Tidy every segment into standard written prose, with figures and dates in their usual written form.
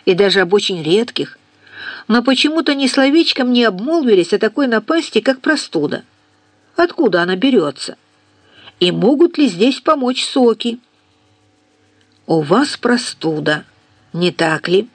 и даже об очень редких, но почему-то ни словечком не обмолвились о такой напасти, как простуда. Откуда она берется? И могут ли здесь помочь соки? У вас простуда, не так ли?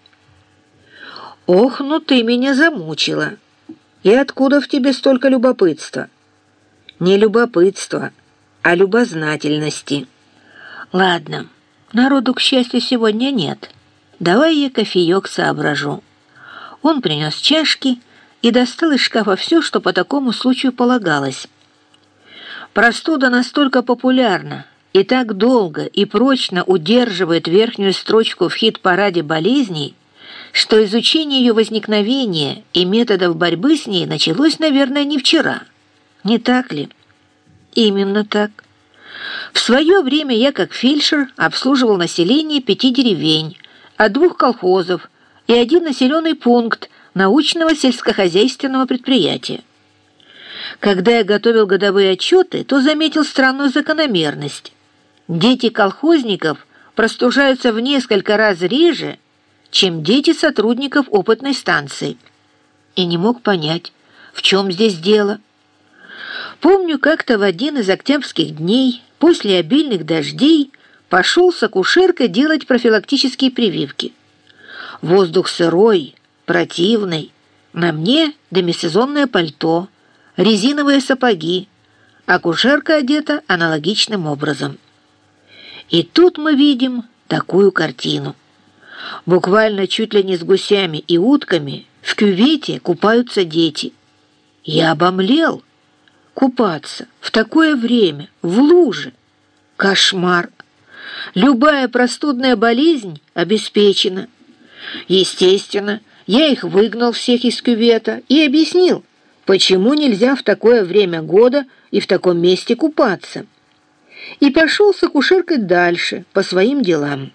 Ох, ну ты меня замучила. И откуда в тебе столько любопытства? Не любопытства, а любознательности. Ладно, народу, к счастью, сегодня нет. Давай я кофеек соображу. Он принес чашки и достал из шкафа все, что по такому случаю полагалось. Простуда настолько популярна и так долго и прочно удерживает верхнюю строчку в хит-параде болезней, что изучение ее возникновения и методов борьбы с ней началось, наверное, не вчера. Не так ли? Именно так. В свое время я, как фельдшер, обслуживал население 5 деревень, от 2 колхозов и 1 населенный пункт научного сельскохозяйственного предприятия. Когда я готовил годовые отчеты, то заметил странную закономерность. Дети колхозников простужаются в несколько раз реже, чем дети сотрудников опытной станции. И не мог понять, в чем здесь дело. Помню, как-то в один из октябрьских дней, после обильных дождей, пошел с акушеркой делать профилактические прививки. Воздух сырой, противный, на мне демисезонное пальто, резиновые сапоги, акушерка одета аналогичным образом. И тут мы видим такую картину. Буквально чуть ли не с гусями и утками в кювете купаются дети. Я обомлел. Купаться в такое время, в луже. Кошмар. Любая простудная болезнь обеспечена. Естественно, я их выгнал всех из кювета и объяснил, почему нельзя в такое время года и в таком месте купаться. И пошел с акушеркой дальше, по своим делам.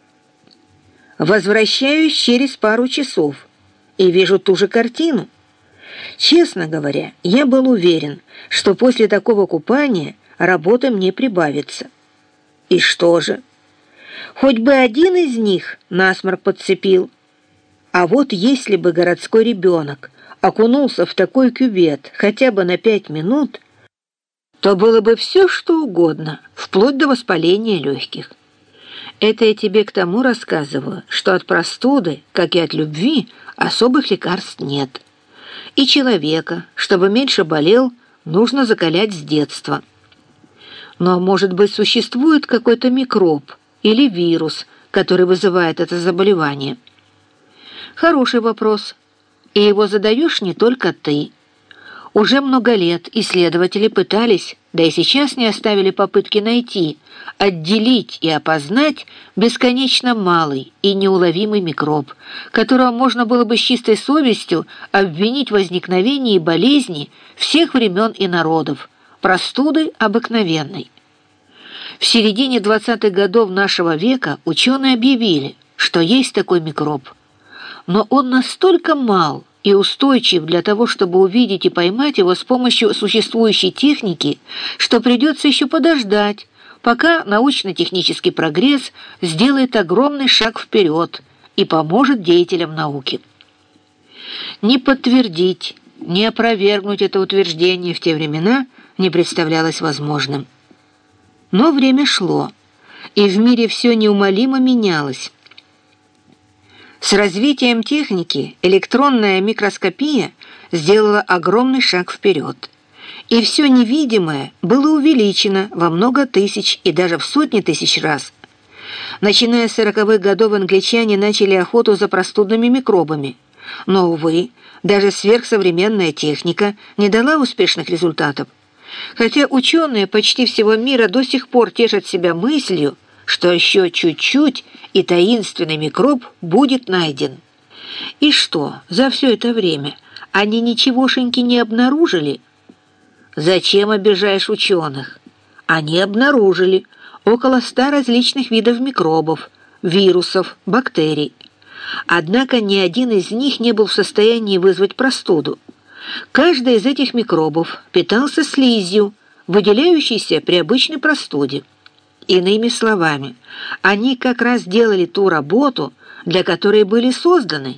Возвращаюсь через пару часов и вижу ту же картину. Честно говоря, я был уверен, что после такого купания работы мне прибавится. И что же? Хоть бы один из них насморк подцепил. А вот если бы городской ребенок окунулся в такой кювет хотя бы на 5 минут, то было бы все, что угодно, вплоть до воспаления легких. Это я тебе к тому рассказываю, что от простуды, как и от любви, особых лекарств нет. И человека, чтобы меньше болел, нужно закалять с детства. Но, может быть, существует какой-то микроб или вирус, который вызывает это заболевание? Хороший вопрос, и его задаешь не только ты. Уже много лет исследователи пытались, да и сейчас не оставили попытки найти, отделить и опознать бесконечно малый и неуловимый микроб, которого можно было бы с чистой совестью обвинить в возникновении болезни всех времен и народов, простуды обыкновенной. В середине 20-х годов нашего века ученые объявили, что есть такой микроб, но он настолько мал и устойчив для того, чтобы увидеть и поймать его с помощью существующей техники, что придется еще подождать, пока научно-технический прогресс сделает огромный шаг вперед и поможет деятелям науки. Ни подтвердить, ни опровергнуть это утверждение в те времена не представлялось возможным. Но время шло, и в мире все неумолимо менялось. С развитием техники электронная микроскопия сделала огромный шаг вперед, и все невидимое было увеличено во много тысяч и даже в сотни тысяч раз. Начиная с 40-х годов англичане начали охоту за простудными микробами, но, увы, даже сверхсовременная техника не дала успешных результатов, хотя ученые почти всего мира до сих пор тешат себя мыслью, что еще чуть-чуть, и таинственный микроб будет найден. И что, за все это время они ничегошеньки не обнаружили? Зачем обижаешь ученых? Они обнаружили около 100 различных видов микробов, вирусов, бактерий. Однако ни один из них не был в состоянии вызвать простуду. Каждый из этих микробов питался слизью, выделяющейся при обычной простуде. Иными словами, они как раз делали ту работу, для которой были созданы.